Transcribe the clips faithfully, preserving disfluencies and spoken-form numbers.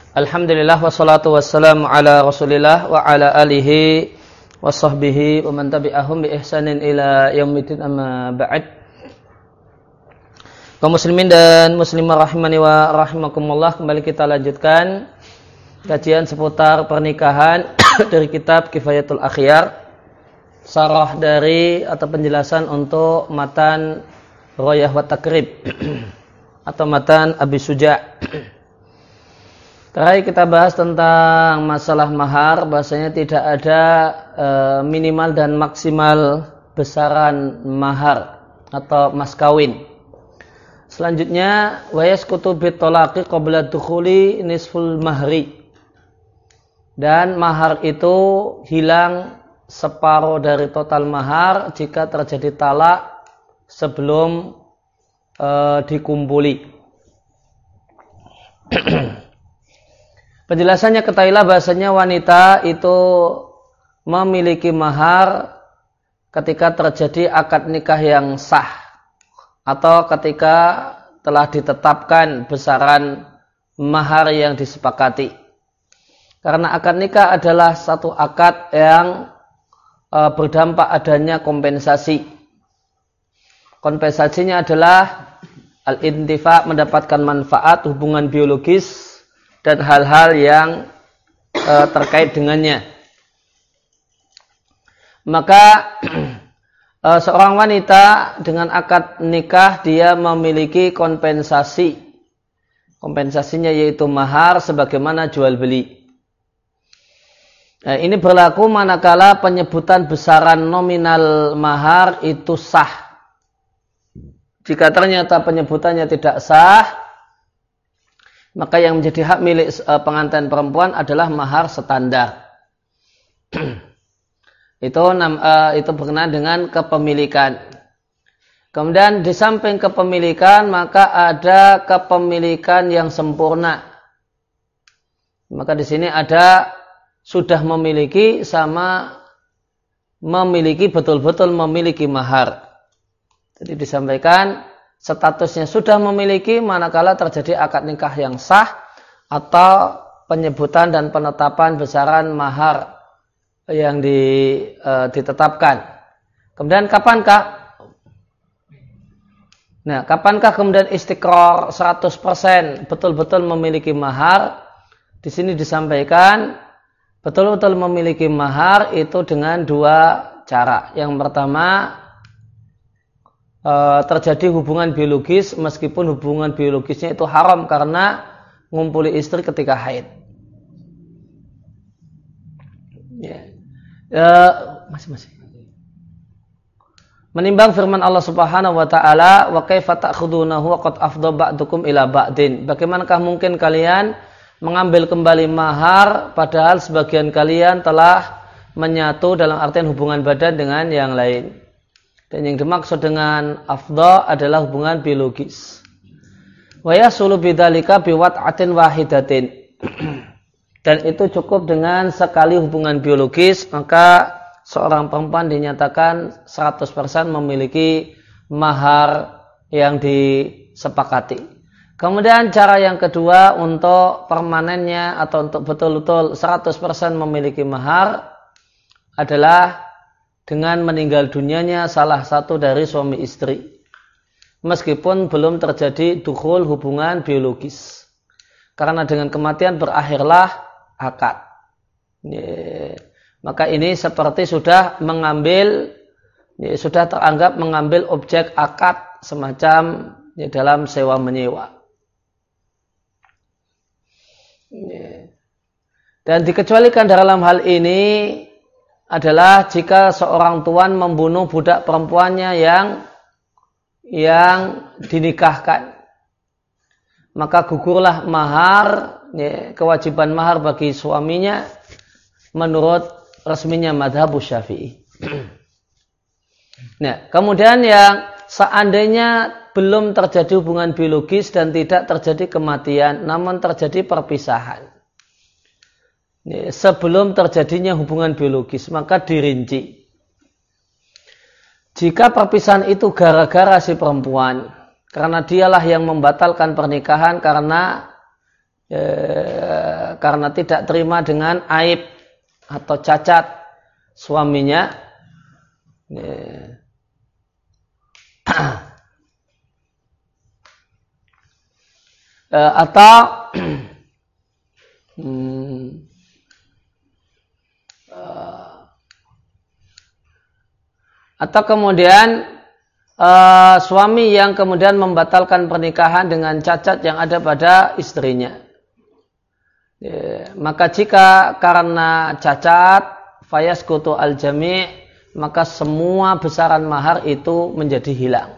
Alhamdulillah wassalatu wassalamu ala Rasulillah wa ala alihi wa sahbihi wa man tabi'ahum bi ihsanin ila yaumiddin, amma ba'd. Kaum muslimin dan muslimah rahimani wa rahimakumullah, kembali kita lanjutkan kajian seputar pernikahan dari kitab Kifayatul Akhyar, sarah dari atau penjelasan untuk matan Royah wa Takrib atau matan Abi Suja'. Terakhir kita bahas tentang masalah mahar, bahasanya tidak ada e, minimal dan maksimal besaran mahar atau mas kawin. Selanjutnya, wa yasqutu bitolaqi qabla dukhuli nisful mahri. Dan mahar itu hilang separuh dari total mahar jika terjadi talak sebelum e, dikumpuli. Penjelasannya, ketahuilah bahasanya wanita itu memiliki mahar ketika terjadi akad nikah yang sah atau ketika telah ditetapkan besaran mahar yang disepakati. Karena akad nikah adalah satu akad yang e, berdampak adanya kompensasi. Kompensasinya adalah al-intifa, mendapatkan manfaat, hubungan biologis dan hal-hal yang e, terkait dengannya. Maka e, seorang wanita dengan akad nikah dia memiliki kompensasi. Kompensasinya yaitu mahar sebagaimana jual beli. E, ini berlaku manakala penyebutan besaran nominal mahar itu sah. Jika ternyata penyebutannya tidak sah, maka yang menjadi hak milik pengantin perempuan adalah mahar standar. itu uh, itu berkenaan dengan kepemilikan. Kemudian di samping kepemilikan, maka ada kepemilikan yang sempurna. Maka di sini ada sudah memiliki sama memiliki, betul-betul memiliki mahar. Jadi disampaikan statusnya sudah memiliki manakala terjadi akad nikah yang sah atau penyebutan dan penetapan besaran mahar yang di, e, ditetapkan. Kemudian kapankah? Nah, kapankah kemudian istiqrar seratus persen betul-betul memiliki mahar? Di sini disampaikan betul-betul memiliki mahar itu dengan dua cara. Yang pertama, E, terjadi hubungan biologis meskipun hubungan biologisnya itu haram karena ngumpuli istri ketika haid. Ya. E, masih masih. Menimbang firman Allah Subhanahu wa taala, wa kaifa ta'khudunahu wa qad afdha ba'dukum ila ba'din. Bagaimanakah mungkin kalian mengambil kembali mahar padahal sebagian kalian telah menyatu dalam artian hubungan badan dengan yang lain. Dan yang dimaksud dengan afdha adalah hubungan biologis. Wa yasulu bidzalika biwat'atin wahidatin. Dan itu cukup dengan sekali hubungan biologis, maka seorang perempuan dinyatakan seratus persen memiliki mahar yang disepakati. Kemudian cara yang kedua untuk permanennya atau untuk betul-betul seratus persen memiliki mahar adalah dengan meninggal dunianya salah satu dari suami istri. Meskipun belum terjadi dukhul hubungan biologis. Karena dengan kematian berakhirlah akad. Ya, maka ini seperti sudah mengambil, ya, sudah teranggap mengambil objek akad semacam ya, dalam sewa menyewa. Ya. Dan dikecualikan dalam hal ini adalah jika seorang tuan membunuh budak perempuannya yang yang dinikahkan, maka gugurlah mahar, ya, kewajiban mahar bagi suaminya menurut resminya madhab Syafi'i. Nah, kemudian yang seandainya belum terjadi hubungan biologis dan tidak terjadi kematian, namun terjadi perpisahan. Sebelum terjadinya hubungan biologis, maka dirinci. Jika perpisahan itu gara-gara si perempuan, karena dialah yang membatalkan pernikahan karena eh, karena tidak terima dengan aib atau cacat suaminya, ya. atau hmm, atau kemudian uh, suami yang kemudian membatalkan pernikahan dengan cacat yang ada pada istrinya. Ya, maka jika karena cacat fayasqutu al-jami', maka semua besaran mahar itu menjadi hilang.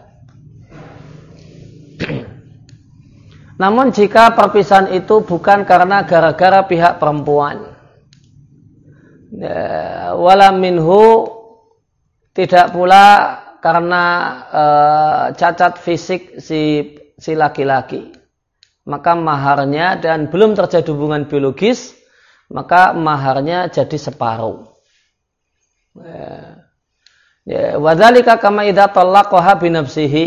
Namun jika perpisahan itu bukan karena gara-gara pihak perempuan, ya, wala minhu, tidak pula karena e, cacat fisik si si laki-laki, maka maharnya, dan belum terjadi hubungan biologis, maka maharnya jadi separuh. Ya. Ya, wadzalika kama idza talaqaha bi nafsihi.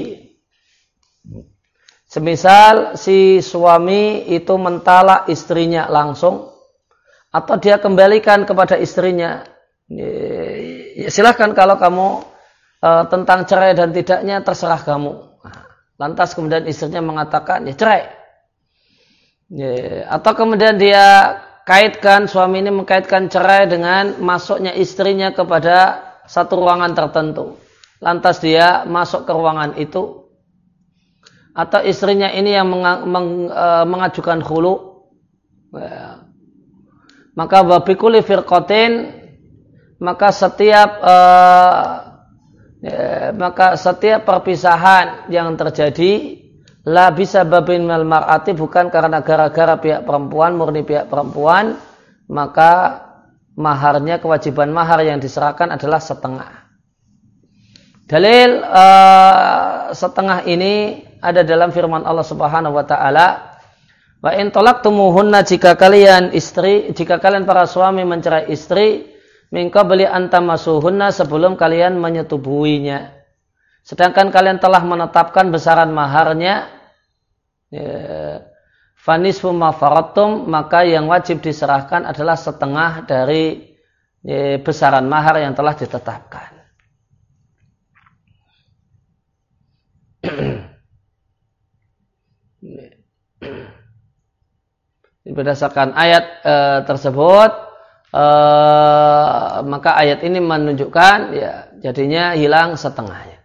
Semisal si suami itu mentalak istrinya langsung, atau dia kembalikan kepada istrinya. Ya, silahkan kalau kamu e, tentang cerai dan tidaknya terserah kamu. Lantas kemudian istrinya mengatakan ya cerai. Ya, atau kemudian dia kaitkan, suami ini mengkaitkan cerai dengan masuknya istrinya kepada satu ruangan tertentu. Lantas dia masuk ke ruangan itu. Atau istrinya ini yang meng, meng, e, mengajukan khulu. Ya. Maka wabikuli firqatin, maka setiap e, ya, maka setiap perpisahan yang terjadi la bisa babin mal mar'ati, bukan karena gara-gara pihak perempuan, murni pihak perempuan, maka maharnya, kewajiban mahar yang diserahkan adalah setengah. Dalil uh, setengah ini ada dalam firman Allah Subhanahu wa taala, wa in talaqtumuhunna, jika kalian istri, jika kalian para suami mencerai istri, min qabli an tamassuhunna, sebelum kalian menyetubuhinya, sedangkan kalian telah menetapkan besaran maharnya, ya, fanisfu ma faradtum, maka yang wajib diserahkan adalah setengah dari ya, besaran mahar yang telah ditetapkan. Berdasarkan ayat e, tersebut, e, maka ayat ini menunjukkan ya jadinya hilang setengahnya.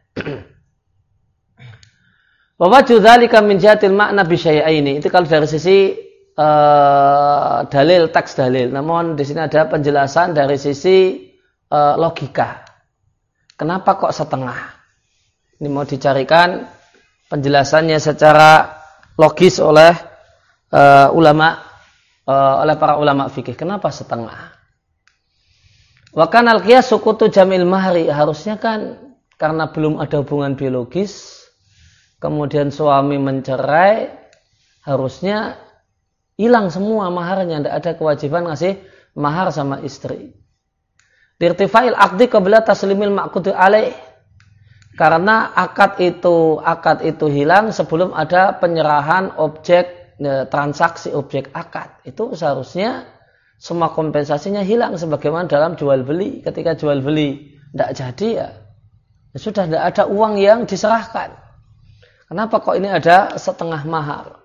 Bahwa judzalika min jihatil makna bisyai'aini, itu kalau dari sisi e, dalil, teks dalil. Namun di sini ada penjelasan dari sisi e, logika. Kenapa kok setengah? Ini mau dicarikan penjelasannya secara logis oleh uh, ulama, uh, oleh para ulama fikih. Kenapa setengah? Wa kanal qiyas sukutu jamil mahri, harusnya kan karena belum ada hubungan biologis, kemudian suami mencerai, harusnya hilang semua maharnya, tidak ada kewajiban ngasih mahar sama istri. Dirtifail aqdi qabla taslimil ma'qudi alaih. Karena akad itu akad itu hilang sebelum ada penyerahan objek e, transaksi objek akad. Itu seharusnya semua kompensasinya hilang sebagaimana dalam jual beli. Ketika jual beli tidak jadi ya, ya sudah tidak ada uang yang diserahkan. Kenapa kok ini ada setengah mahar?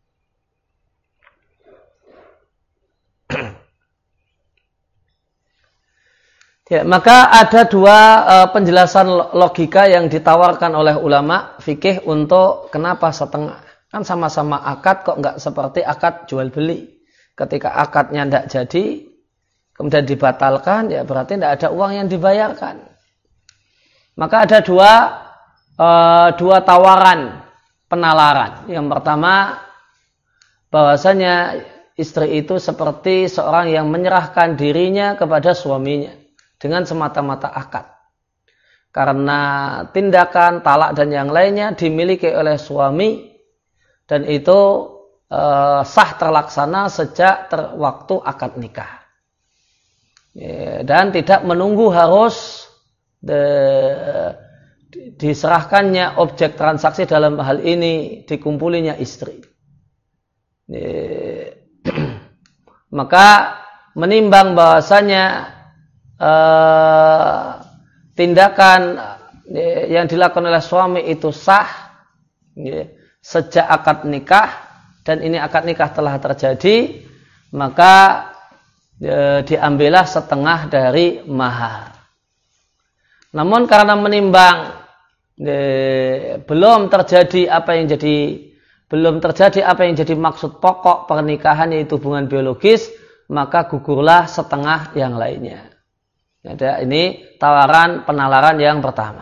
Ya, maka ada dua uh, penjelasan logika yang ditawarkan oleh ulama fikih untuk kenapa setengah. Kan sama-sama akad, kok nggak seperti akad jual beli. Ketika akadnya tidak jadi, kemudian dibatalkan, ya berarti tidak ada uang yang dibayarkan. Maka ada dua uh, dua tawaran penalaran. Yang pertama, bahwasanya istri itu seperti seorang yang menyerahkan dirinya kepada suaminya dengan semata-mata akad. Karena tindakan talak dan yang lainnya dimiliki oleh suami, dan itu e, sah terlaksana sejak ter, waktu akad nikah. E, dan tidak menunggu harus de, diserahkannya objek transaksi, dalam hal ini dikumpulinya istri. E, maka menimbang bahwasanya eh, tindakan yang dilakukan oleh suami itu sah ya, sejak akad nikah dan ini akad nikah telah terjadi, maka e, diambillah setengah dari mahar. Namun karena menimbang e, belum terjadi apa yang jadi belum terjadi apa yang jadi maksud pokok pernikahan yaitu hubungan biologis, maka gugurlah setengah yang lainnya. Ada ini tawaran penalaran yang pertama.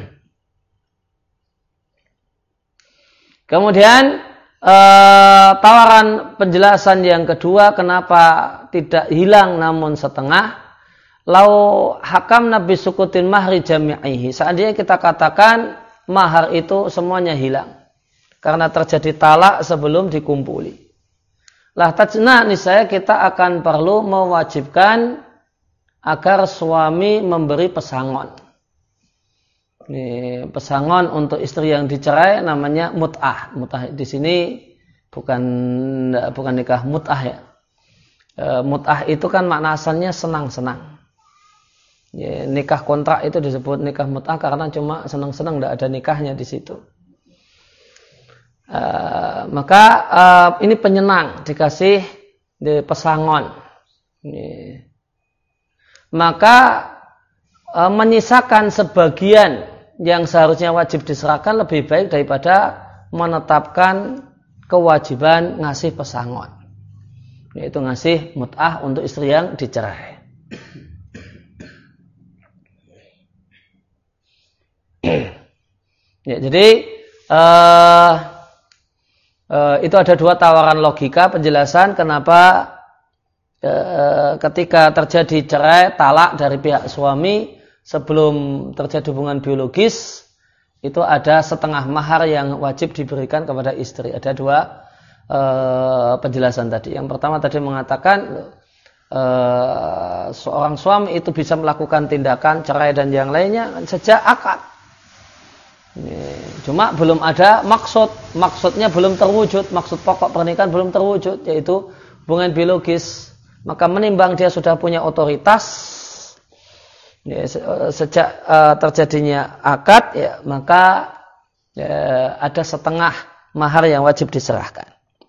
Kemudian eh, tawaran penjelasan yang kedua, kenapa tidak hilang namun setengah? Lau hakam nabi sukutin mahri jami'ihi. Seandainya kita katakan mahar itu semuanya hilang karena terjadi talak sebelum dikumpuli. Lah tajna niscaya kita akan perlu mewajibkan agar suami memberi pesangon. Ini pesangon untuk istri yang dicerai namanya mut'ah. Mut'ah di sini bukan bukan nikah mut'ah ya. E, mut'ah itu kan makna asalnya senang-senang. Ya, nikah kontrak itu disebut nikah mut'ah karena cuma senang-senang, tidak ada nikahnya di situ. E, maka e, ini penyenang dikasih di pesangon. Ini. Maka e, menyisakan sebagian yang seharusnya wajib diserahkan lebih baik daripada menetapkan kewajiban ngasih pesangon, yaitu ngasih mut'ah untuk istri yang dicerai. Ya, jadi uh, uh, itu ada dua tawaran logika penjelasan kenapa uh, ketika terjadi cerai talak dari pihak suami sebelum terjadi hubungan biologis itu ada setengah mahar yang wajib diberikan kepada istri. Ada dua e, penjelasan tadi. Yang pertama tadi mengatakan e, seorang suami itu bisa melakukan tindakan cerai dan yang lainnya sejak akad. Cuma belum ada maksud, maksudnya belum terwujud, maksud pokok pernikahan belum terwujud, yaitu hubungan biologis. Maka menimbang dia sudah punya otoritas, ya, sejak uh, terjadinya akad, ya, maka ya, ada setengah mahar yang wajib diserahkan.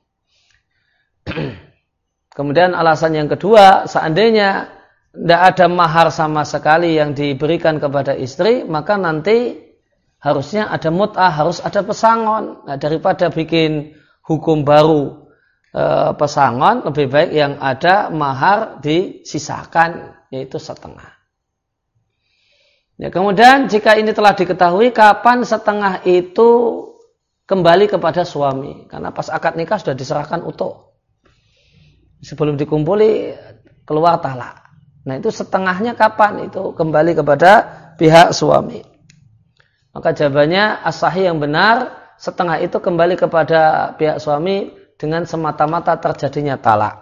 Kemudian alasan yang kedua, seandainya tidak ada mahar sama sekali yang diberikan kepada istri, maka nanti harusnya ada mut'ah, harus ada pesangon. Nah, daripada bikin hukum baru uh, pesangon, lebih baik yang ada mahar disisakan, yaitu setengah. Ya, kemudian jika ini telah diketahui kapan setengah itu kembali kepada suami, karena pas akad nikah sudah diserahkan utuh, sebelum dikumpuli keluar talak. Nah itu setengahnya kapan itu kembali kepada pihak suami? Maka jawabannya as-sahih yang benar, setengah itu kembali kepada pihak suami dengan semata-mata terjadinya talak.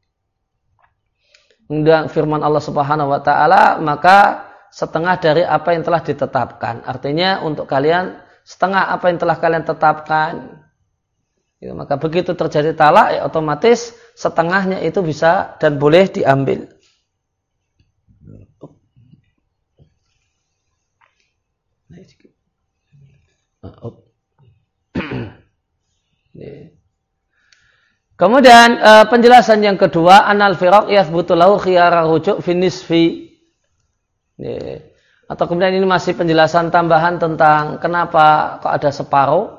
Dan firman Allah Subhanahu wa taala, maka setengah dari apa yang telah ditetapkan. Artinya untuk kalian setengah apa yang telah kalian tetapkan. Ya, maka begitu terjadi talak, ya otomatis setengahnya itu bisa dan boleh diambil. Kemudian penjelasan yang kedua, anal firaq yathbutu lahu khiyara rujuk fi nisfi. Ya. Atau kemudian ini masih penjelasan tambahan tentang kenapa kok ada separuh.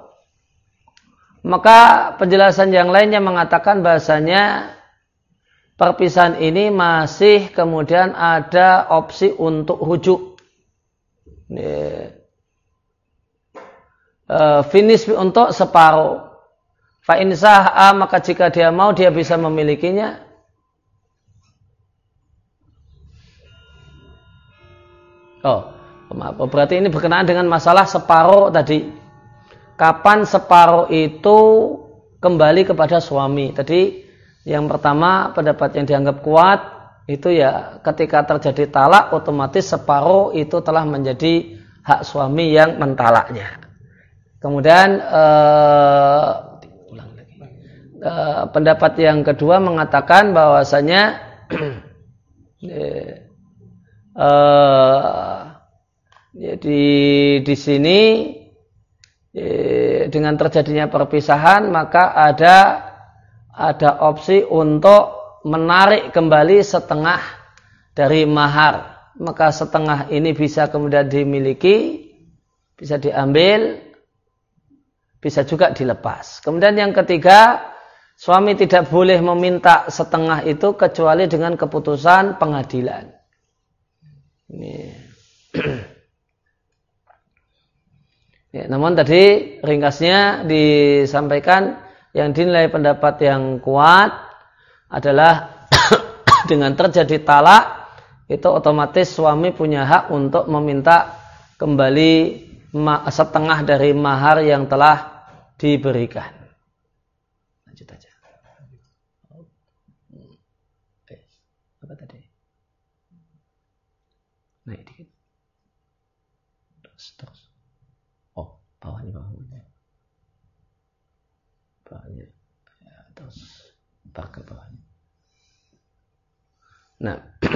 Maka penjelasan yang lainnya mengatakan bahasanya perpisahan ini masih kemudian ada opsi untuk rujuk. Ya. E, finish untuk separuh. Fa in sah'a, maka jika dia mau dia bisa memilikinya. Oh, maaf. Berarti ini berkenaan dengan masalah separuh tadi. Kapan separuh itu kembali kepada suami? Tadi yang pertama pendapat yang dianggap kuat itu ya ketika terjadi talak otomatis separuh itu telah menjadi hak suami yang mentalaknya. Kemudian eh, uh, pendapat yang kedua mengatakan bahwasanya uh, jadi di sini uh, dengan terjadinya perpisahan maka ada ada opsi untuk menarik kembali setengah dari mahar. Maka setengah ini bisa kemudian dimiliki, bisa diambil, bisa juga dilepas. Kemudian yang ketiga, suami tidak boleh meminta setengah itu kecuali dengan keputusan pengadilan. Ini. Ya, namun tadi ringkasnya disampaikan yang dinilai pendapat yang kuat adalah dengan terjadi talak itu otomatis suami punya hak untuk meminta kembali setengah dari mahar yang telah diberikan. Lanjut aja. Eh, apa tadi? Naik dikit. Terus, terus. Oh, bawahnya, bawahnya. Bawahnya. Ya, terus. Bar ke bawahnya. Nah.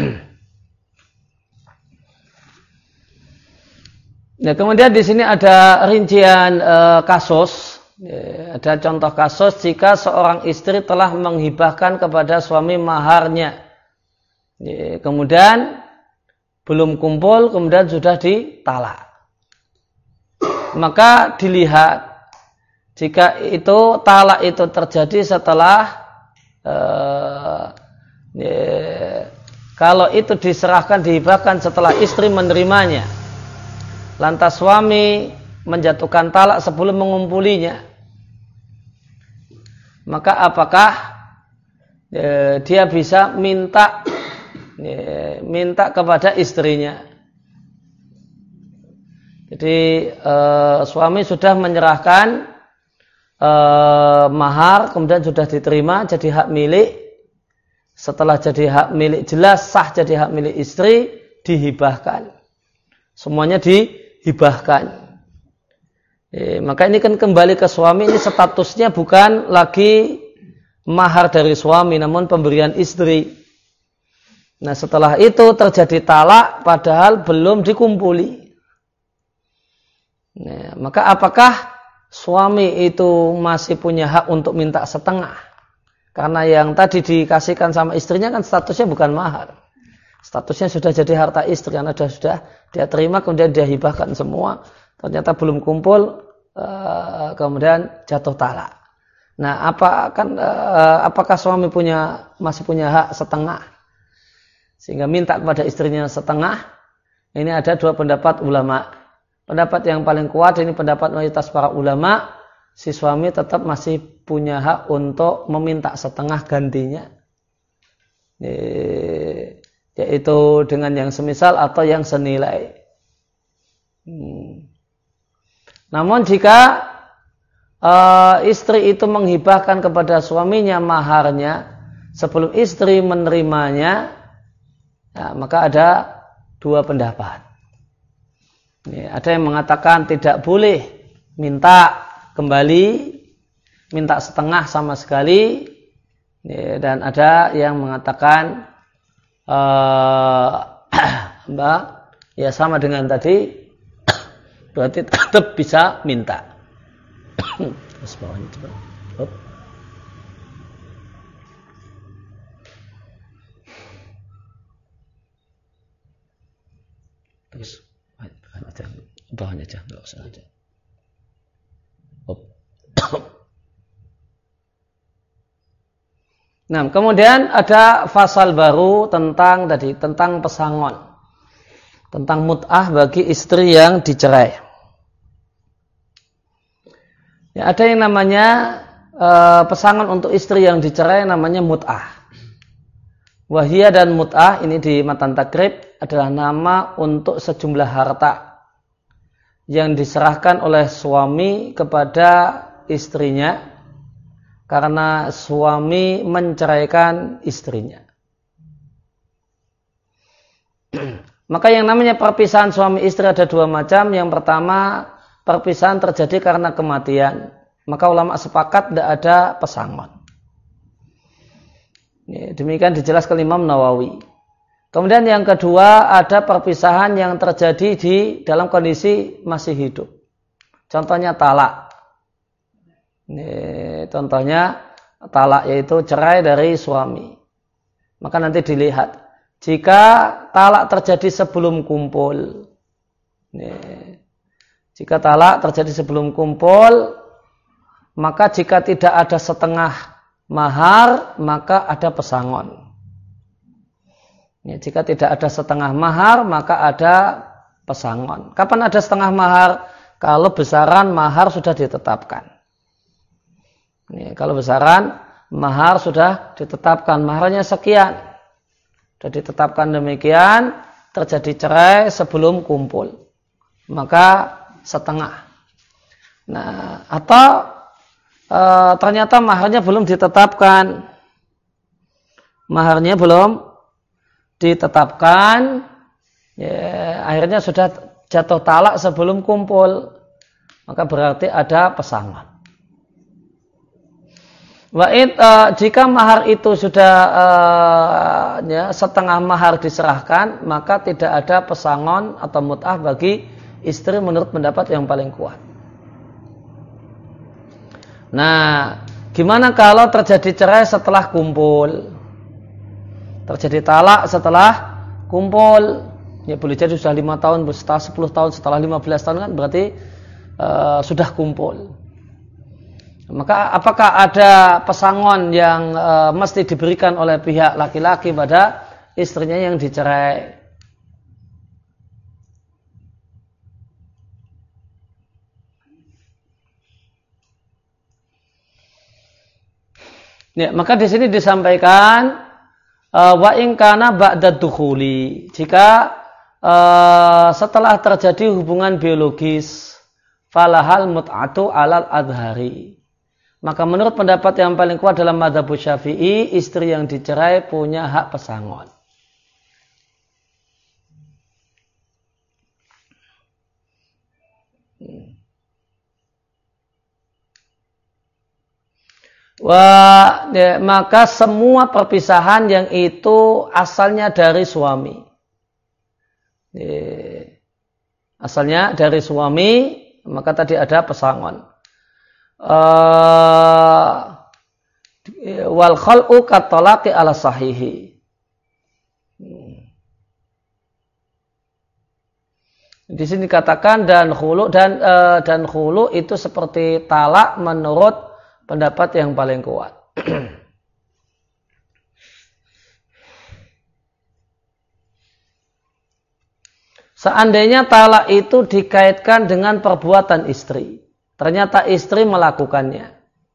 Nah, kemudian di sini ada rincian e, kasus, ya, ada contoh kasus jika seorang istri telah menghibahkan kepada suami maharnya, ya, kemudian belum kumpul, kemudian sudah ditalak, maka dilihat jika itu talak itu terjadi setelah e, ya, kalau itu diserahkan dihibahkan setelah istri menerimanya. Lantas suami menjatuhkan talak sebelum mengumpulinya. Maka apakah e, dia bisa minta e, minta kepada istrinya? Jadi e, suami sudah menyerahkan e, mahar, kemudian sudah diterima jadi hak milik. Setelah jadi hak milik jelas sah jadi hak milik istri, dihibahkan. Semuanya di hibahkan. E, maka ini kan kembali ke suami, ini statusnya bukan lagi mahar dari suami, namun pemberian istri. Nah, setelah itu terjadi talak, padahal belum dikumpuli. Nah, maka apakah suami itu masih punya hak untuk minta setengah? Karena yang tadi dikasihkan sama istrinya kan statusnya bukan mahar. Statusnya sudah jadi harta istri karena sudah, sudah dia terima kemudian dia hibahkan semua. Ternyata belum kumpul uh, kemudian jatuh talak. Nah, apa kan uh, apakah suami punya masih punya hak setengah sehingga minta kepada istrinya setengah? Ini ada dua pendapat ulama. Pendapat yang paling kuat ini pendapat mayoritas para ulama, si suami tetap masih punya hak untuk meminta setengah gantinya. E, yaitu dengan yang semisal atau yang senilai. Hmm. Namun jika uh, istri itu menghibahkan kepada suaminya maharnya sebelum istri menerimanya, ya, maka ada dua pendapat. Ya, ada yang mengatakan tidak boleh minta kembali, minta setengah sama sekali, ya, dan ada yang mengatakan Uh, mbak, ya sama dengan tadi, berarti tetap bisa minta. Terus bawahnya coba. Hop. Terus bawahnya aja, bawahnya aja, nggak usah aja. Hop. Nah, kemudian ada fasal baru tentang tadi tentang pesangon, tentang mut'ah bagi istri yang dicerai. Ya, ada yang namanya e, pesangon untuk istri yang dicerai namanya mut'ah. Wahia dan mut'ah ini di matan takrib adalah nama untuk sejumlah harta yang diserahkan oleh suami kepada istrinya. Karena suami menceraikan istrinya. Maka yang namanya perpisahan suami istri ada dua macam. Yang pertama, perpisahan terjadi karena kematian. Maka ulama sepakat tidak ada pesangon. Demikian dijelaskan Imam Nawawi. Kemudian yang kedua, ada perpisahan yang terjadi di dalam kondisi masih hidup. Contohnya talak. Ini, contohnya talak yaitu cerai dari suami. Maka nanti dilihat. Jika talak terjadi sebelum kumpul. Ini, jika talak terjadi sebelum kumpul, maka jika tidak ada setengah mahar, maka ada pesangon. Ya, jika tidak ada setengah mahar, maka ada pesangon. Kapan ada setengah mahar? Kalau besaran mahar sudah ditetapkan. Ya, kalau besaran mahar sudah ditetapkan, maharnya sekian. Sudah ditetapkan demikian, terjadi cerai sebelum kumpul. Maka setengah. Nah, atau e, ternyata maharnya belum ditetapkan. Maharnya belum ditetapkan, ya, akhirnya sudah jatuh talak sebelum kumpul, maka berarti ada pesangon. Wa'id, e, jika mahar itu sudah e, ya, setengah mahar diserahkan, maka tidak ada pesangon atau mut'ah bagi istri menurut pendapat yang paling kuat. Nah, gimana kalau terjadi cerai setelah kumpul? Terjadi talak setelah kumpul. Ya boleh jadi sudah lima tahun, setelah sepuluh tahun, setelah lima belas tahun kan berarti uh, sudah kumpul. Maka apakah ada pesangon yang uh, mesti diberikan oleh pihak laki-laki pada istrinya yang dicerai? Ya, maka di sini disampaikan uh, wa in kana ba'da dukhuli. Jika uh, setelah terjadi hubungan biologis, falahal mut'atu alal adhari. Maka menurut pendapat yang paling kuat dalam mazhab Syafi'i, istri yang dicerai punya hak pesangon. Hmm. Wah, ya, maka semua perpisahan yang itu asalnya dari suami. Ya, asalnya dari suami, maka tadi ada pesangon. Uh, wal khal'u katalaqi ala sahihi. Di sini dikatakan dan khulu dan uh, dan khulu itu seperti talak menurut pendapat yang paling kuat. Seandainya talak itu dikaitkan dengan perbuatan istri, ternyata istri melakukannya.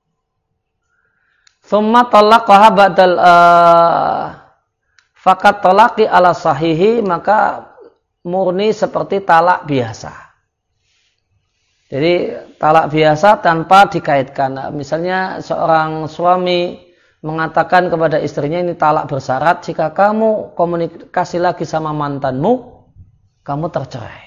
Tsumma talaqaha ba'dal uh, fakat talaqi ala sahihi, maka murni seperti talak biasa. Jadi talak biasa tanpa dikaitkan. Misalnya seorang suami mengatakan kepada istrinya, ini talak bersyarat, jika kamu komunikasi lagi sama mantanmu, kamu tercerai.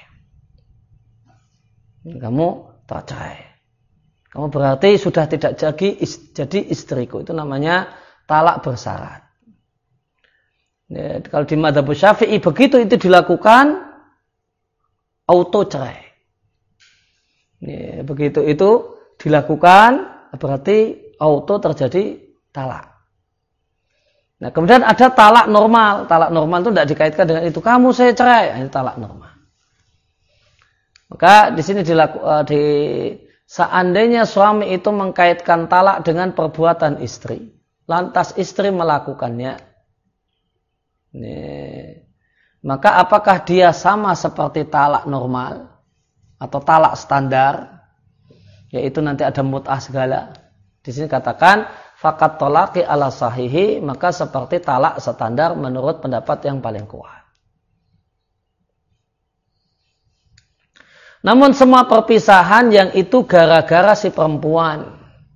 Kamu tercerai. Kamu berarti sudah tidak jadi, jadi istriku. Itu namanya talak bersyarat. Ya, kalau di mazhab Syafi'i begitu itu dilakukan, auto cerai. Ya, begitu itu dilakukan berarti auto terjadi talak. Nah, kemudian ada talak normal. Talak normal itu tidak dikaitkan dengan itu. Kamu saya cerai, ini talak normal. Maka di sini dilaku, di seandainya suami itu mengkaitkan talak dengan perbuatan istri, lantas istri melakukannya, ini, maka apakah dia sama seperti talak normal atau talak standar, yaitu nanti ada mut'ah segala. Di sini katakan fakat talaqi ala sahihi, maka seperti talak standar menurut pendapat yang paling kuat. Namun semua perpisahan yang itu gara-gara si perempuan,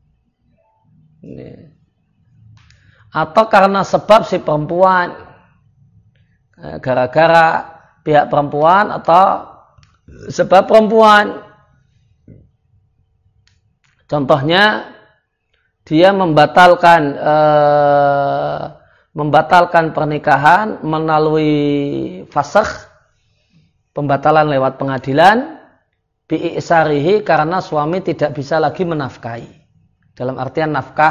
ini, atau karena sebab si perempuan, gara-gara pihak perempuan atau sebab perempuan. Contohnya dia membatalkan eh, membatalkan pernikahan melalui fasakh, pembatalan lewat pengadilan, bi'isarihi karena suami tidak bisa lagi menafkahi. Dalam artian nafkah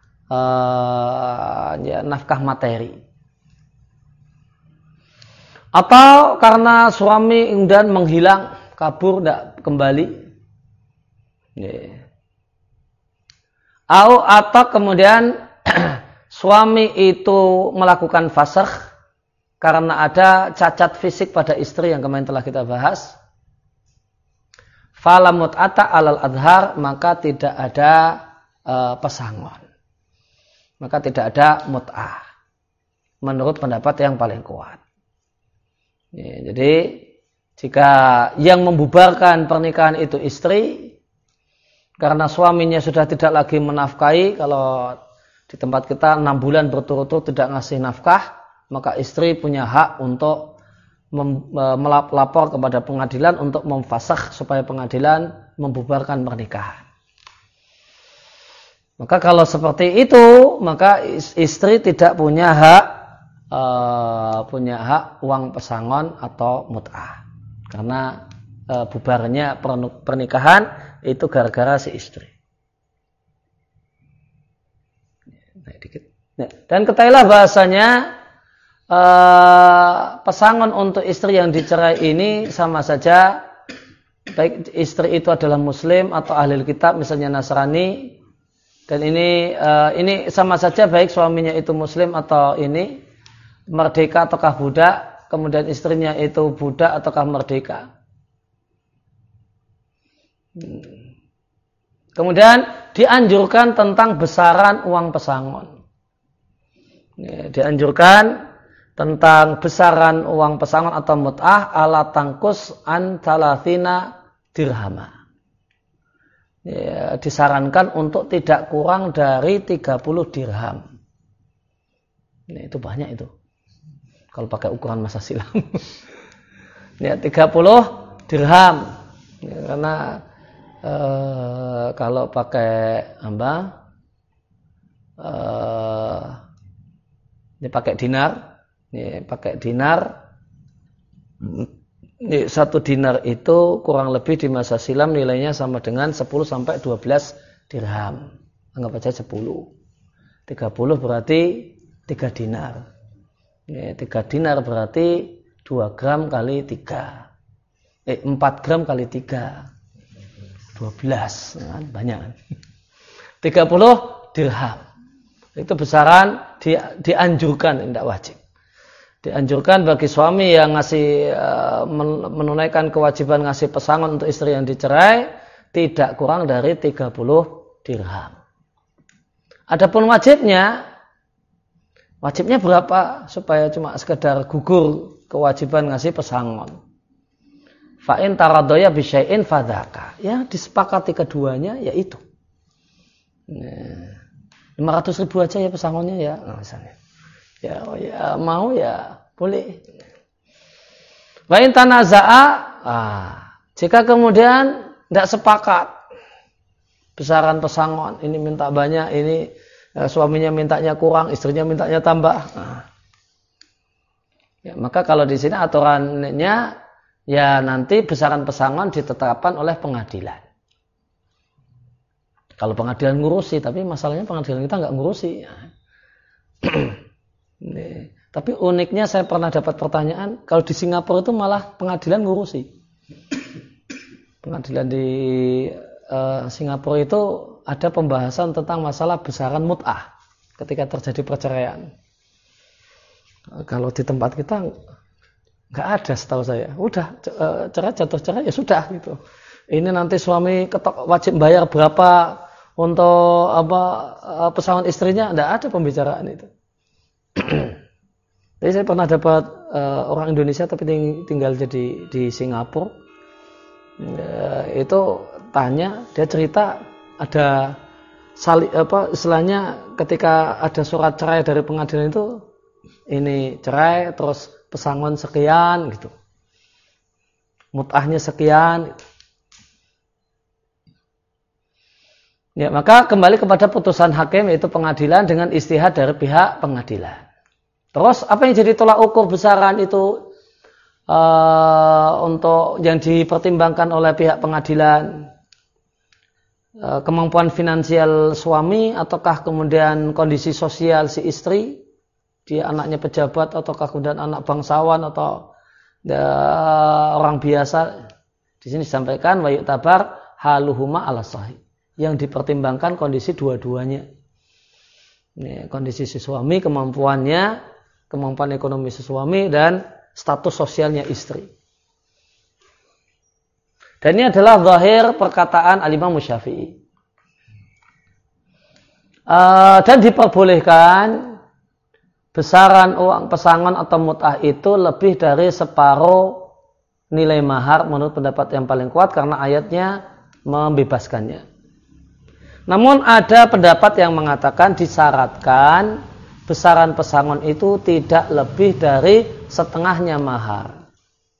uh, ya, nafkah materi. Atau karena suami kemudian menghilang, kabur, tidak kembali. Yeah. Atau kemudian suami itu melakukan fasakh karena ada cacat fisik pada istri yang kemarin telah kita bahas. Fala mut'ata alal adhar, maka tidak ada uh, pesangon. Maka tidak ada mut'ah. Menurut pendapat yang paling kuat. Ya, jadi jika yang membubarkan pernikahan itu istri karena suaminya sudah tidak lagi menafkahi, kalau di tempat kita enam bulan berturut-turut tidak ngasih nafkah, maka istri punya hak untuk melapor kepada pengadilan untuk memfasakh supaya pengadilan membubarkan pernikahan. Maka kalau seperti itu, maka istri tidak punya hak Uh, punya hak uang pesangon atau mut'ah karena uh, bubarnya pernikahan itu gara-gara si istri. Dan ketahuilah bahasanya uh, pesangon untuk istri yang dicerai ini sama saja baik istri itu adalah muslim atau ahli kitab misalnya Nasrani, dan ini uh, ini sama saja baik suaminya itu muslim atau ini merdeka ataukah budak, kemudian istrinya itu budak ataukah merdeka. Kemudian dianjurkan tentang besaran uang pesangon. Dianjurkan tentang besaran uang pesangon atau mut'ah ala tangkus an talathina dirhama. Ya, disarankan untuk tidak kurang dari tiga puluh dirham. Ini itu banyak itu. Kalau pakai ukuran masa silam. Ya, tiga puluh dirham. Ya, karena e, kalau pakai apa? E, ini pakai dinar. Ini pakai dinar. Ini satu dinar itu kurang lebih di masa silam nilainya sama dengan sepuluh sampai dua belas dirham. Anggap aja sepuluh. tiga puluh berarti tiga dinar. Ya, tiga dinar berarti dua gram kali tiga. Eh, empat gram kali tiga. dua belas. Nah, banyak. tiga puluh dirham. Itu besaran di, dianjurkan, tidak wajib. Dianjurkan bagi suami yang ngasih uh, menunaikan kewajiban ngasih pesangon untuk istri yang dicerai tidak kurang dari tiga puluh dirham. Adapun wajibnya, wajibnya berapa supaya cuma sekedar gugur kewajiban ngasih pesangon? Fa'in taradoya bisyai'in fadhaka. Ya, disepakati keduanya yaitu. Nah, lima ratus ribu aja ya pesangonnya ya. Nah, misalnya. Ya, oh ya mau ya boleh. Fa'in tanaza'a. Ah, jika kemudian tidak sepakat besaran pesangon, ini minta banyak, ini suaminya mintanya kurang, istrinya mintanya tambah. Nah. Ya, maka kalau di sini aturannya ya nanti besaran pesangon ditetapkan oleh pengadilan. Kalau pengadilan ngurusi, tapi masalahnya pengadilan kita nggak ngurusi. Ya. Tapi uniknya saya pernah dapat pertanyaan, kalau di Singapura itu malah pengadilan ngurusi. Pengadilan di uh, Singapura itu ada pembahasan tentang masalah besaran mut'ah ketika terjadi perceraian. Kalau di tempat kita nggak ada setahu saya. Udah cerai jatuh cerai ya sudah gitu. Ini nanti suami ketok wajib bayar berapa untuk apa pesangon istrinya, nggak ada pembicaraan itu. Jadi saya pernah dapat uh, orang Indonesia tapi tinggal jadi di Singapura. Uh, itu tanya, dia cerita ada sali, apa istilahnya ketika ada surat cerai dari pengadilan itu, ini cerai terus pesangon sekian gitu, mut'ahnya sekian gitu. Ya, maka kembali kepada putusan hakim yaitu pengadilan dengan istihad dari pihak pengadilan. Terus apa yang jadi tolak ukur besaran itu uh, untuk yang dipertimbangkan oleh pihak pengadilan? Uh, kemampuan finansial suami ataukah kemudian kondisi sosial si istri, dia anaknya pejabat ataukah kemudian anak bangsawan atau uh, orang biasa? Di sini disampaikan wa yu'tabar haluhuma ala sahih. Yang dipertimbangkan kondisi dua-duanya. Ini, kondisi si suami, kemampuannya, kemampuan ekonomi si suami dan status sosialnya istri. Dan ini adalah zahir perkataan Al-Imam Syafi'i. Uh, dan diperbolehkan besaran uang pesangon atau mut'ah itu lebih dari separuh nilai mahar menurut pendapat yang paling kuat karena ayatnya membebaskannya. Namun ada pendapat yang mengatakan disyaratkan besaran pesangon itu tidak lebih dari setengahnya mahar.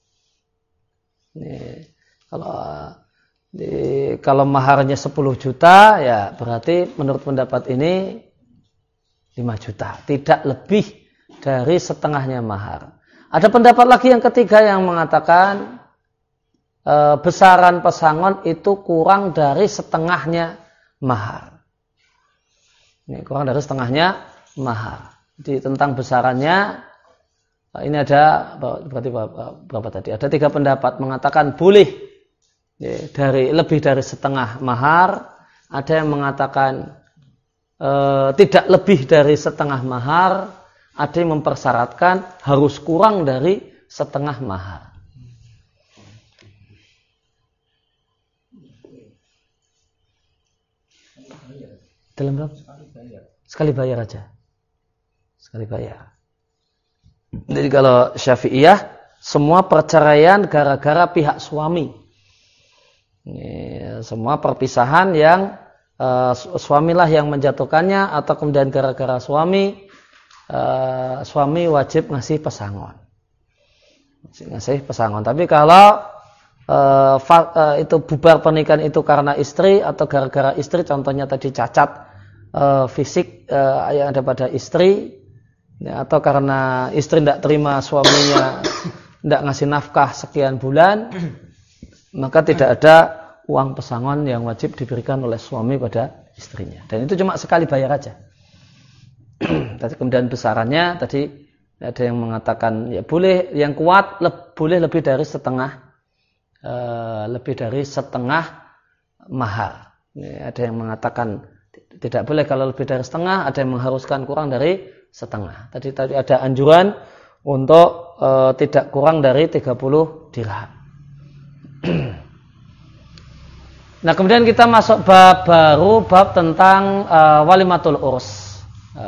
Ini, kalau di, kalau maharnya sepuluh juta, ya berarti menurut pendapat ini lima juta. Tidak lebih dari setengahnya mahar. Ada pendapat lagi yang ketiga yang mengatakan e, besaran pesangon itu kurang dari setengahnya mahar. Ini kurang dari setengahnya mahar. Jadi tentang besarannya ini ada berarti berapa tadi? Ada tiga pendapat mengatakan boleh ya, dari lebih dari setengah mahar. Ada yang mengatakan e, tidak lebih dari setengah mahar. Ada yang mempersyaratkan harus kurang dari setengah mahar. Dalam berapa? Sekali bayar aja. Sekali bayar. Jadi kalau Syafi'iyah, semua perceraian gara-gara pihak suami. Ini, semua perpisahan yang uh, suamilah yang menjatuhkannya atau kemudian gara-gara suami, uh, suami wajib ngasih pesangon. Ngasih pesangon. Tapi kalau uh, fa- uh, itu bubar pernikahan itu karena istri atau gara-gara istri, contohnya tadi cacat uh, fisik uh, yang ada pada istri, ya, atau karena istri tidak terima suaminya tidak ngasih nafkah sekian bulan, maka tidak ada uang pesangon yang wajib diberikan oleh suami pada istrinya. Dan itu cuma sekali bayar aja. Tadi kemudian besarannya tadi ada yang mengatakan ya boleh, yang kuat le, boleh lebih dari setengah uh, lebih dari setengah mahar. Ya, ada yang mengatakan tidak boleh kalau lebih dari setengah, ada yang mengharuskan kurang dari setengah. Tadi tadi ada anjuran untuk e, tidak kurang dari tiga puluh dirham. Nah, kemudian kita masuk bab baru, bab tentang e, walimatul urs. E,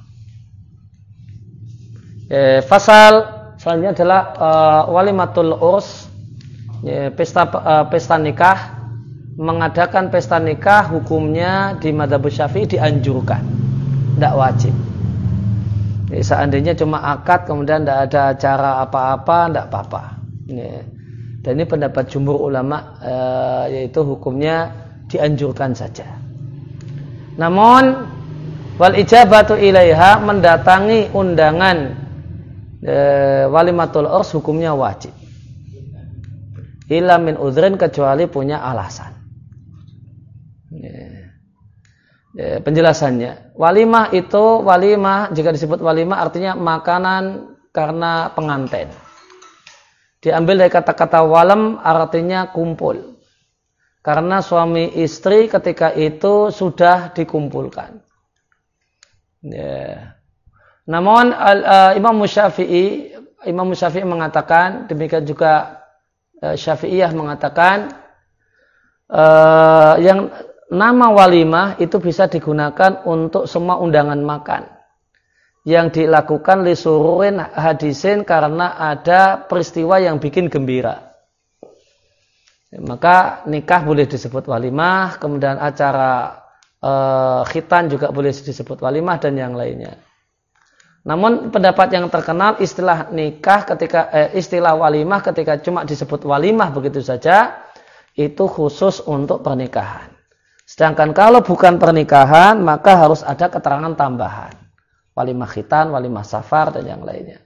e, fasal selanjutnya adalah e, walimatul urs, e, pesta e, pesta nikah. Mengadakan pesta nikah hukumnya di madzhab Syafi'i dianjurkan, tidak wajib. Jadi, seandainya cuma akad kemudian tidak ada acara apa-apa, tidak apa-apa. Ini, dan ini pendapat jumhur ulama, e, yaitu hukumnya dianjurkan saja. Namun wal ijabatu ilaiha, mendatangi undangan e, walimatul urs hukumnya wajib. Illa min udhrin, kecuali punya alasan. Ya. Ya, penjelasannya, walimah itu walimah jika disebut walimah artinya makanan karena pengantin. Diambil dari kata-kata walam artinya kumpul. Karena suami istri ketika itu sudah dikumpulkan. Ya. Namun uh, Imam Syafi'i Imam Syafi'i mengatakan, demikian juga uh, Syafi'iyah mengatakan uh, yang nama walimah itu bisa digunakan untuk semua undangan makan yang dilakukan li sururin hadisin karena ada peristiwa yang bikin gembira. Maka nikah boleh disebut walimah, kemudian acara e, khitan juga boleh disebut walimah dan yang lainnya. Namun pendapat yang terkenal istilah nikah ketika eh, istilah walimah ketika cuma disebut walimah begitu saja itu khusus untuk pernikahan. Sedangkan kalau bukan pernikahan, maka harus ada keterangan tambahan. walimah khitan, walimah safar dan yang lainnya.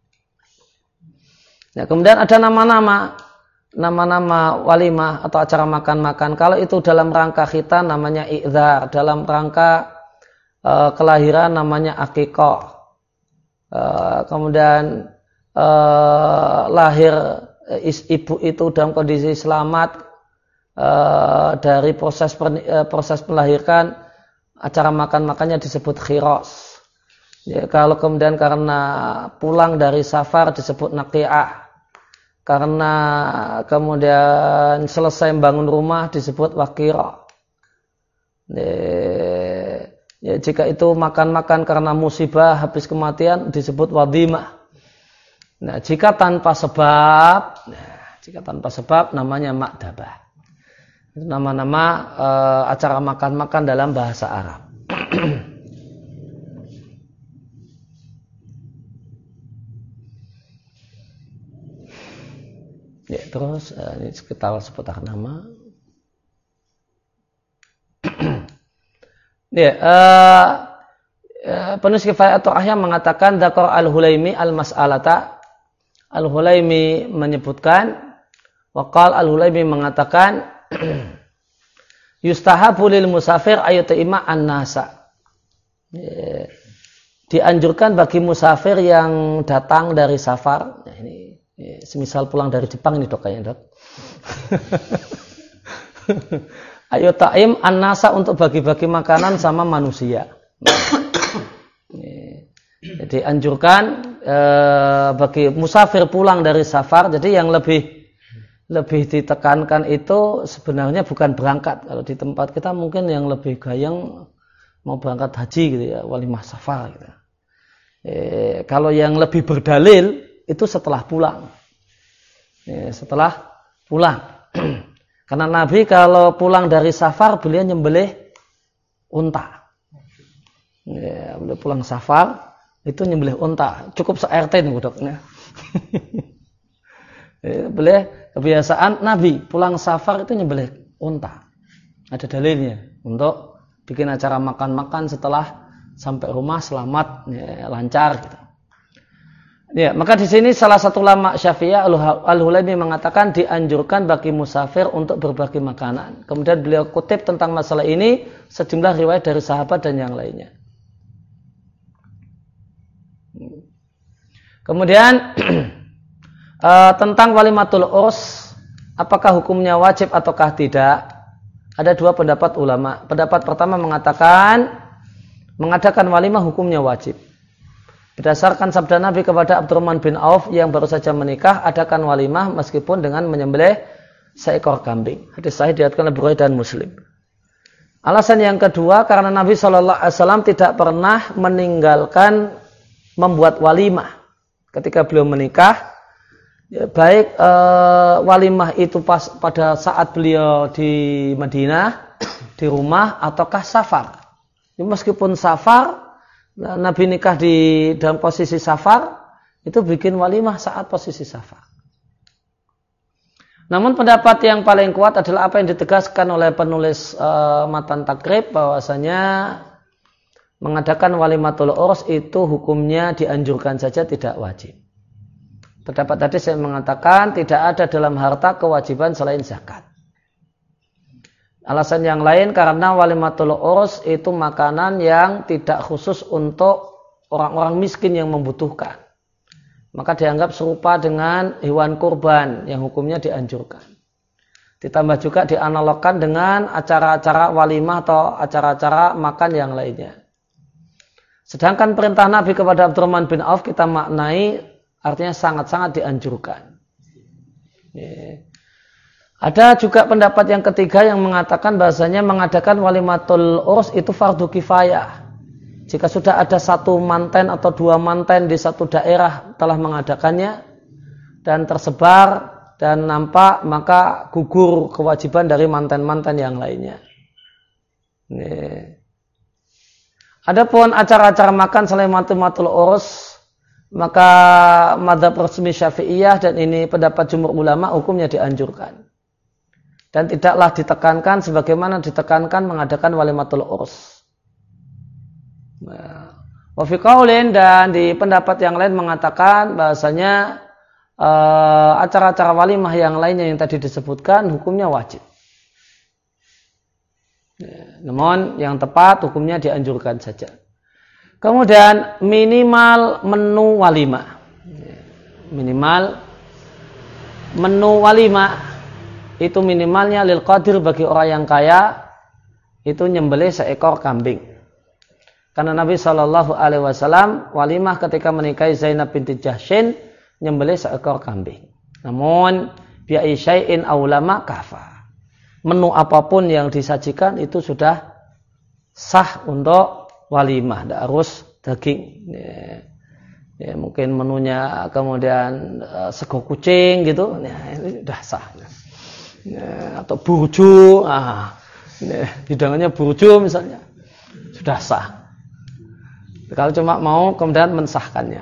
Nah, kemudian ada nama-nama nama-nama walimah atau acara makan-makan. Kalau itu dalam rangka khitan namanya i'dzar, dalam rangka uh, kelahiran namanya aqiqah. Uh, kemudian uh, lahir is, ibu itu dalam kondisi selamat uh, dari proses per, uh, proses melahirkan, acara makan-makannya disebut khiros. Ya, kalau kemudian karena pulang dari safar disebut naqi'ah. Karena kemudian selesai bangun rumah disebut waqirah. Ya, jika itu makan-makan karena musibah habis kematian disebut wadimah. Nah, jika tanpa sebab, nah, jika tanpa sebab namanya ma'dabah. Itu nama-nama e, acara makan-makan dalam bahasa Arab. Ya, terus uh, ini kita seputar nama. Ya, uh, uh, penulis Kifayatul Ahya mengatakan dzakar al-Hulaimi al-mas'alata. Al-Hulaimi menyebutkan, waqal al-Hulaimi mengatakan yustahabu lil musafir ayut'ima an-nasa. Ya, dianjurkan bagi musafir yang datang dari safar. Nah, ini semisal pulang dari Jepang ini dok kayaknya dok. Ayo ta'im an-nasa untuk bagi-bagi makanan sama manusia. Jadi anjurkan eh, bagi musafir pulang dari safar. Jadi yang lebih lebih ditekankan itu sebenarnya bukan berangkat. Kalau di tempat kita mungkin yang lebih gayeng mau berangkat haji gitu ya, walimah safar gitu. Eh, kalau yang lebih berdalil itu setelah pulang. Ya, setelah pulang. Karena Nabi kalau pulang dari safar beliau nyembelih unta. Ya, beliau pulang safar itu nyembelih unta. Cukup se-R T nih budaknya. Ya, beliau kebiasaan Nabi pulang safar itu nyembelih unta. Ada dalilnya untuk bikin acara makan-makan setelah sampai rumah selamat, ya, lancar gitu. Ya, maka di sini salah satu ulama Syafi'iyah Al-Hulaimi mengatakan dianjurkan bagi musafir untuk berbagi makanan. Kemudian beliau kutip tentang masalah ini sejumlah riwayat dari sahabat dan yang lainnya. Kemudian uh, tentang walimatul urs, apakah hukumnya wajib ataukah tidak? Ada dua pendapat ulama. Pendapat pertama mengatakan mengadakan walimah hukumnya wajib. Berdasarkan sabda Nabi kepada Abdurrahman bin Auf yang baru saja menikah, adakan walimah meskipun dengan menyembelih seekor kambing. Hadis sahih diriwayatkan oleh Bukhari dan Muslim. Alasan yang kedua, karena Nabi shallallahu alaihi wasallam tidak pernah meninggalkan membuat walimah ketika beliau menikah. Ya, baik e, walimah itu pas pada saat beliau di Madinah, di rumah, ataukah safar. Ya, meskipun safar, Nabi nikah di dalam posisi safar, itu bikin walimah saat posisi safar. Namun pendapat yang paling kuat adalah apa yang ditegaskan oleh penulis e, matan takrib, bahwasanya mengadakan walimatul urs itu hukumnya dianjurkan saja, tidak wajib. Pendapat tadi saya mengatakan tidak ada dalam harta kewajiban selain zakat. Alasan yang lain karena walimatul urs itu makanan yang tidak khusus untuk orang-orang miskin yang membutuhkan. Maka dianggap serupa dengan hewan kurban yang hukumnya dianjurkan. Ditambah juga dianalogkan dengan acara-acara walimah atau acara-acara makan yang lainnya. Sedangkan perintah Nabi kepada Abdurrahman bin Auf kita maknai artinya sangat-sangat dianjurkan. Yeah. Ada juga pendapat yang ketiga yang mengatakan bahasanya mengadakan walimatul urs itu fardu kifayah. Jika sudah ada satu manten atau dua manten di satu daerah telah mengadakannya dan tersebar dan nampak, maka gugur kewajiban dari manten-manten yang lainnya. Nih. Adapun acara-acara makan selain walimatul urs, maka madzhab resmi Syafi'iyah dan ini pendapat jumhur ulama hukumnya dianjurkan. Dan tidaklah ditekankan sebagaimana ditekankan mengadakan walimatul urs. Nah, Wa fi qaulin, dan di pendapat yang lain mengatakan bahasanya uh, acara-acara walimah yang lainnya yang tadi disebutkan hukumnya wajib. Ya, namun yang tepat hukumnya dianjurkan saja. Kemudian minimal menu walimah. Minimal menu walimah itu minimalnya lil qadir, bagi orang yang kaya itu nyembelih seekor kambing. Karena Nabi shallallahu alaihi wasallam walimah ketika menikahi Zainab binti Jahsyin nyembelih seekor kambing. Namun bi'ai syai'in aulama kafa. Menu apapun yang disajikan itu sudah sah untuk walimah, tidak harus daging. Ya, ya, mungkin menunya kemudian uh, sego kucing gitu, ya, ini sudah sah. Ya, atau burjo, ah, ya, hidangannya burjo misalnya, sudah sah. Kalau cuma mau kemudian mensahkannya.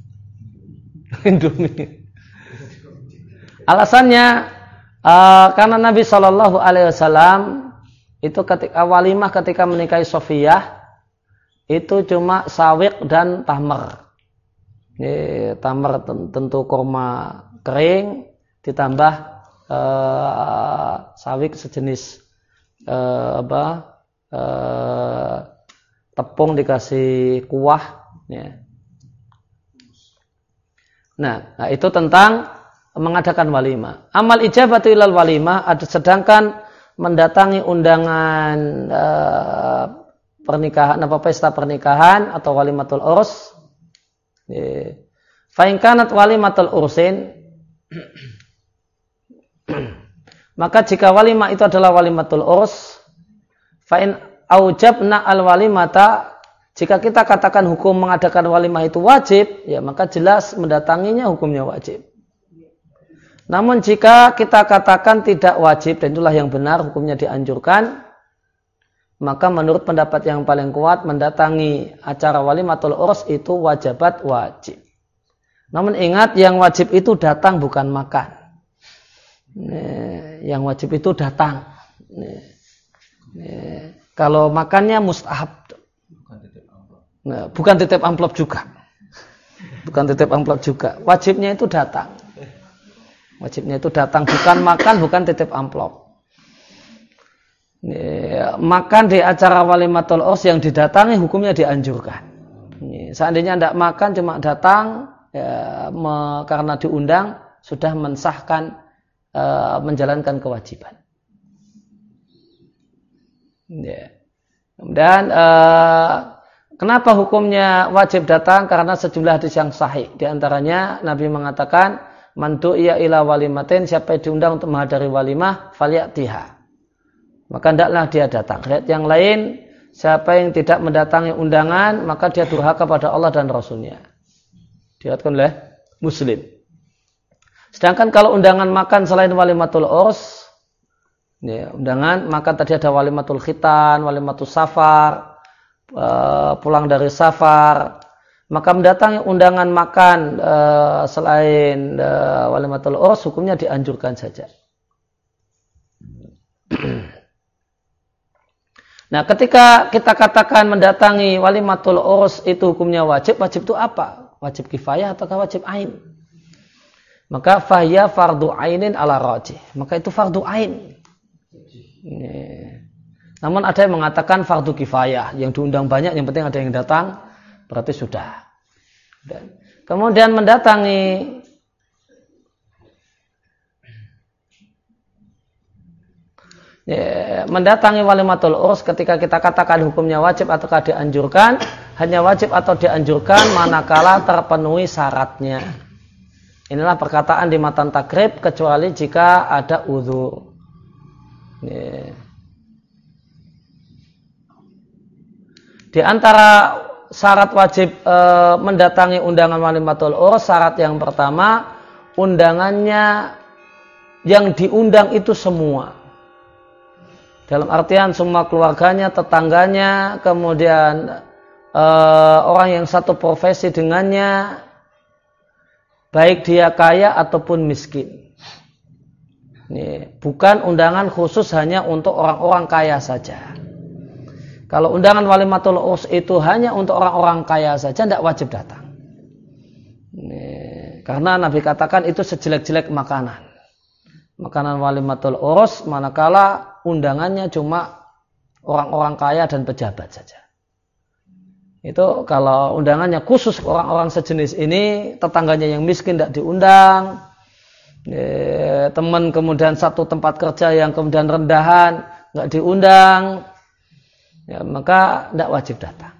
Indomie. Alasannya uh, karena Nabi shallallahu alaihi wasallam itu ketika walimah ketika menikahi Sofiyah itu cuma sawiq dan tamar. Ini tamar tentu kurma kering ditambah uh, sawiq sejenis uh, apa? Uh, tepung dikasih kuah. Ya. Nah, nah, itu tentang mengadakan walimah. Amal ijabatu ilal walimah, ada sedangkan mendatangi undangan uh, pernikahan apa pesta pernikahan atau walimatul urs. Fa in kanat walimatul ursin, maka jika walimah itu adalah walimatul urs, fa in aujabna al walimata, jika kita katakan hukum mengadakan walimah itu wajib, ya maka jelas mendatanginya hukumnya wajib. Namun jika kita katakan tidak wajib, dan itulah yang benar, hukumnya dianjurkan, maka menurut pendapat yang paling kuat mendatangi acara walimatul urs itu wajibat wajib. Namun ingat, yang wajib itu datang bukan makan. Yang wajib itu datang. Kalau makannya mustahab. Nah, bukan titip amplop juga. Bukan titip amplop juga. Wajibnya itu datang. Wajibnya itu datang, bukan makan, bukan titip amplop. Ini, makan di acara walimatul urs yang didatangi hukumnya dianjurkan. Ini, seandainya tidak makan cuma datang ya, me, karena diundang sudah mensahkan e, menjalankan kewajiban. Ya. Dan e, kenapa hukumnya wajib datang? Karena sejumlah hadis yang sahih. Di antaranya Nabi mengatakan, man du'iya ila walimatin, siapa yang diundang untuk menghadiri walimah, falyatiha, maka hendaklah dia datang. Riwayat yang lain, siapa yang tidak mendatangi undangan, maka dia durhaka pada Allah dan Rasulnya. Diriwayatkan oleh Muslim. Sedangkan kalau undangan makan selain walimatul urs, ya, undangan makan tadi ada walimatul khitan, walimatul safar, uh, pulang dari safar, maka mendatangi undangan makan uh, selain uh, walimatul urs hukumnya dianjurkan saja. Nah, ketika kita katakan mendatangi walimatul urs itu hukumnya wajib, wajib itu apa? Wajib kifayah atau wajib ain? Maka fahya fardu ainin ala rajih. Maka itu fardu ain. Namun ada yang mengatakan fardu kifayah, yang diundang banyak, yang penting ada yang datang, berarti sudah. Dan kemudian mendatangi ya, mendatangi walimatul urs ketika kita katakan hukumnya wajib ataukah dianjurkan, hanya wajib atau dianjurkan manakala terpenuhi syaratnya. Inilah perkataan di matan takrib, kecuali jika ada udzur. Ya. Di antara syarat wajib e, mendatangi undangan walimatul urs, syarat yang pertama, undangannya yang diundang itu semua. Dalam artian semua keluarganya, tetangganya, kemudian e, orang yang satu profesi dengannya, baik dia kaya ataupun miskin. Ini bukan undangan khusus hanya untuk orang-orang kaya saja. Kalau undangan walimatul urs itu hanya untuk orang-orang kaya saja, tidak wajib datang. Ini, karena Nabi katakan itu sejelek-jelek makanan. Makanan walimatul urs, manakala undangannya cuma orang-orang kaya dan pejabat saja. Itu kalau undangannya khusus orang-orang sejenis ini, tetangganya yang miskin tidak diundang, e, teman kemudian satu tempat kerja yang kemudian rendahan nggak diundang, ya, maka tidak wajib datang.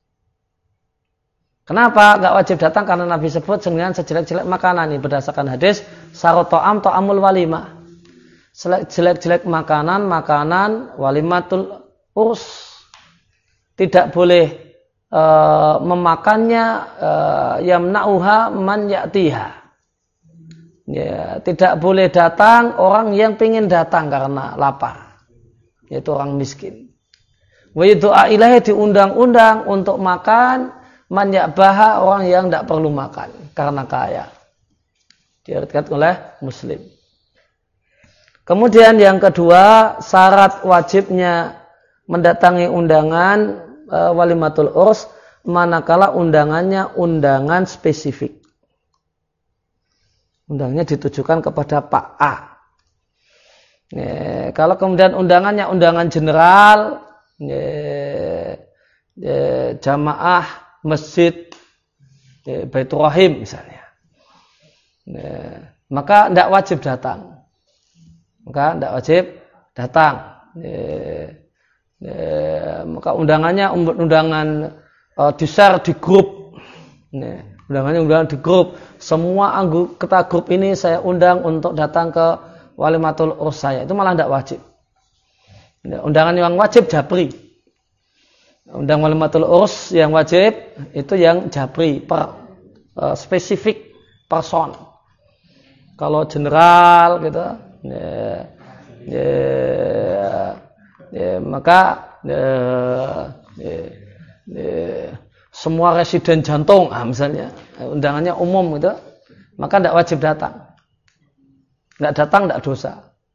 Kenapa nggak wajib datang? Karena Nabi sebut dengan sejelek-jelek makanan ini berdasarkan hadis sarot to'am to'amul walimah. Jelek-jelek makanan, makanan walimatul urs. Tidak boleh e, memakannya e, yamna'uha man ya'tiha. Ya, tidak boleh datang orang yang ingin datang karena lapar, yaitu orang miskin. Wa yud'a ilahi diundang-undang untuk makan man ya'baha, orang yang tidak perlu makan karena kaya. Diriwayatkan oleh Muslim. Kemudian yang kedua, syarat wajibnya mendatangi undangan e, walimatul urs manakala undangannya undangan spesifik. Undangnya ditujukan kepada Pak A. E, kalau kemudian undangannya undangan general, e, e, jamaah masjid e, Baitur Rahim misalnya, e, maka tidak wajib datang. Maka tidak wajib datang. E, e, maka undangannya undangan e, di-share di grup. E, undangannya undangan di grup. Semua anggota grup ini saya undang untuk datang ke walimatul urs saya. Itu malah tidak wajib. Undangan yang wajib japri. Undang walimatul urs yang wajib itu yang japri per uh, spesifik person. Kalau general gitu, ya, ya, ya, maka ya, ya, ya, semua residen jantung, ah, misalnya undangannya umum gitu, maka tidak wajib datang. Tidak datang tidak dosa.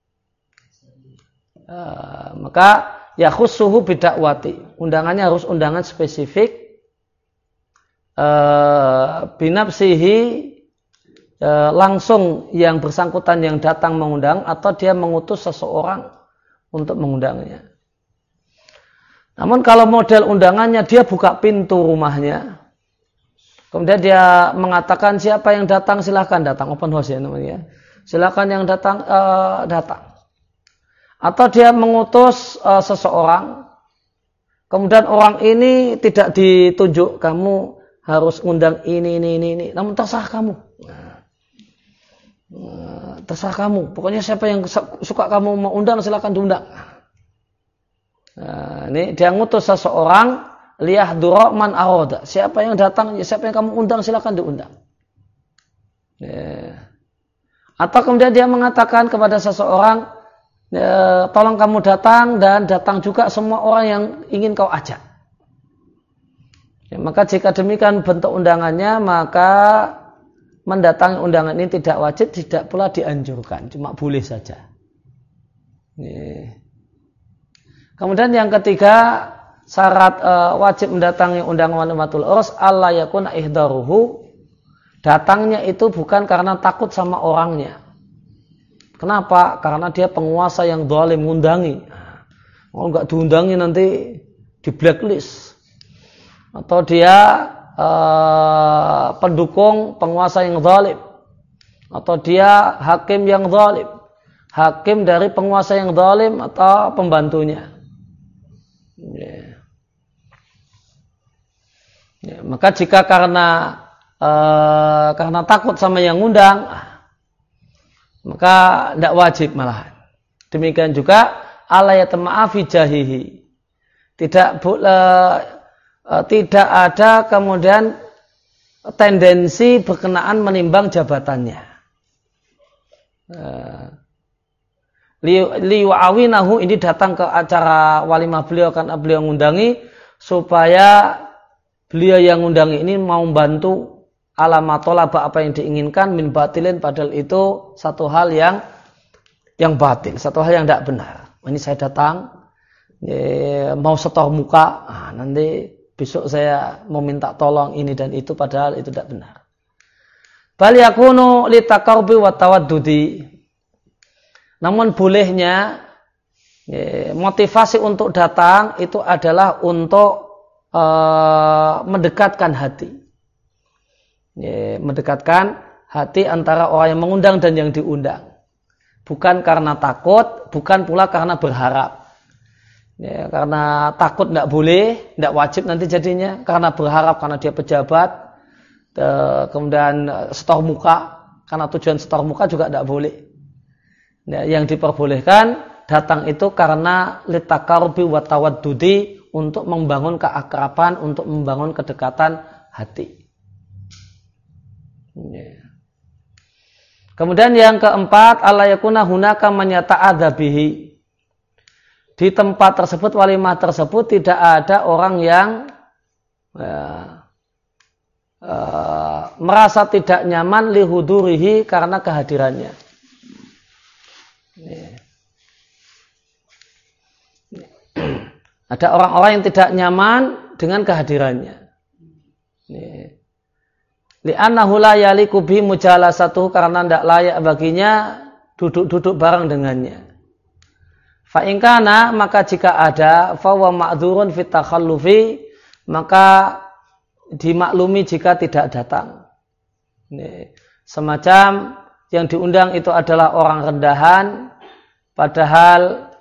Uh, maka ya khusuhu bidakwati, undangannya harus undangan spesifik, uh, binafsihi, uh, langsung yang bersangkutan yang datang mengundang atau dia mengutus seseorang untuk mengundangnya. Namun kalau model undangannya dia buka pintu rumahnya, kemudian dia mengatakan siapa yang datang silahkan datang, open house ya namanya, silahkan yang datang uh, datang. Atau dia mengutus uh, seseorang, kemudian orang ini tidak ditunjuk, kamu harus undang ini, ini, ini, ini. Namun terserah kamu. Nah, terserah kamu. Pokoknya siapa yang suka kamu mau undang, silakan diundang. Nah, ini dia ngutus seseorang, liyahdura man aroda. Siapa yang datang, siapa yang kamu undang, silakan diundang. Ya. Atau kemudian dia mengatakan kepada seseorang, E, tolong kamu datang dan datang juga semua orang yang ingin kau ajak. Ya, maka jika demikian bentuk undangannya, maka mendatangi undangan ini tidak wajib, tidak pula dianjurkan, cuma boleh saja. Ya. Kemudian yang ketiga, syarat e, wajib mendatangi undangan walimatul urs alla yakuna ihdaruhu, datangnya itu bukan karena takut sama orangnya. Kenapa? Karena dia penguasa yang zalim mengundangi. Kalau nggak diundangi nanti di blacklist. Atau dia uh, pendukung penguasa yang zalim. Atau dia hakim yang zalim. Hakim dari penguasa yang zalim atau pembantunya. Yeah. Ya, maka jika karena uh, karena takut sama yang ngundang, maka tidak wajib malahan. Demikian juga alayatma'afi jahihi. Tidak uh, uh, tidak ada kemudian tendensi berkenaan menimbang jabatannya. Uh, liwa'awinahu, ini datang ke acara walimah beliau karena beliau mengundangi supaya beliau yang mengundangi ini mau membantu alamatolaba apa yang diinginkan min batilin, padahal itu satu hal yang yang batil, satu hal yang tidak benar. Ini saya datang ya, mau setor muka, nah, nanti besok saya mau minta tolong ini dan itu, padahal itu tidak benar. Bal yakunu litaqarrubi wa tawaddudi. Namun bolehnya ya, motivasi untuk datang itu adalah untuk uh, mendekatkan hati. Ya, mendekatkan hati antara orang yang mengundang dan yang diundang. Bukan karena takut, bukan pula karena berharap. Ya, karena takut tidak boleh, tidak wajib nanti jadinya. Karena berharap, karena dia pejabat, kemudian setor muka, karena tujuan setor muka juga tidak boleh. Ya, yang diperbolehkan datang itu karena litaqarrubi wa tawaddudi, untuk membangun keakraban, untuk membangun kedekatan hati. Ya. Kemudian yang keempat, alla yakuna hunaka man yata'adza bihi. Di tempat tersebut, walimah tersebut, tidak ada orang yang ya, uh, merasa tidak nyaman lihudurihi karena kehadirannya. Ya. Ada orang-orang yang tidak nyaman dengan kehadirannya. Ya. Li'annahu la yaliku bi mujalasatuhu, karena tidak layak baginya duduk-duduk bareng dengannya. Fa in kana, maka jika ada, fa huwa ma'dzurun fit takhallufi, maka dimaklumi jika tidak datang. Ini, semacam yang diundang itu adalah orang rendahan, padahal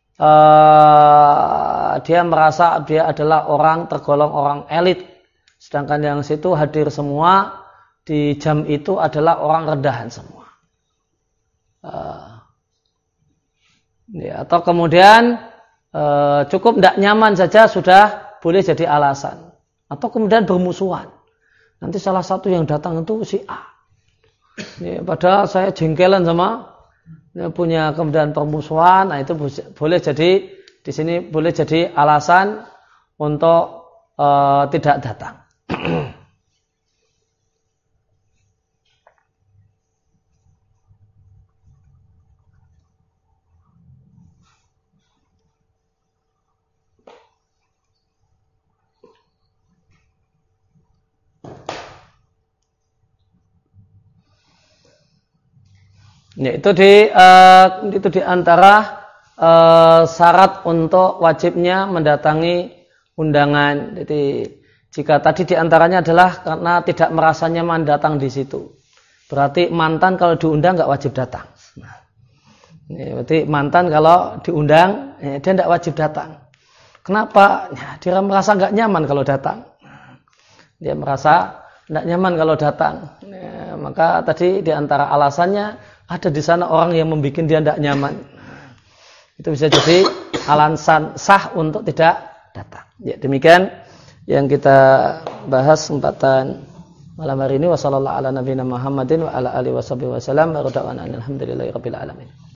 uh, dia merasa dia adalah orang tergolong orang elit. Sedangkan yang situ hadir semua di jam itu adalah orang rendahan semua. Uh, ya, atau kemudian uh, cukup tidak nyaman saja sudah boleh jadi alasan. Atau kemudian bermusuhan. Nanti salah satu yang datang itu si A. Ya, padahal saya jengkelan sama ya, punya kemudian permusuhan. Nah itu boleh jadi di sini boleh jadi alasan untuk uh, tidak datang. Ya, itu di uh, itu di antara uh, syarat untuk wajibnya mendatangi undangan. Jadi jika tadi di antaranya adalah karena tidak merasa nyaman datang di situ, berarti mantan kalau diundang nggak wajib datang. Nah, ya, berarti mantan kalau diundang ya, dia tidak wajib datang. Kenapa? Ya, dia merasa nggak nyaman kalau datang. Dia merasa tidak nyaman kalau datang. Ya, maka tadi di antara alasannya ada di sana orang yang membuat dia tidak nyaman. Itu bisa jadi alasan sah untuk tidak datang. Ya, demikian yang kita bahas kesempatan malam hari ini. Wassallallahu ala nabiyina Muhammadin wa ala alihi wasallam. Alhamdulillahirabbil alamin.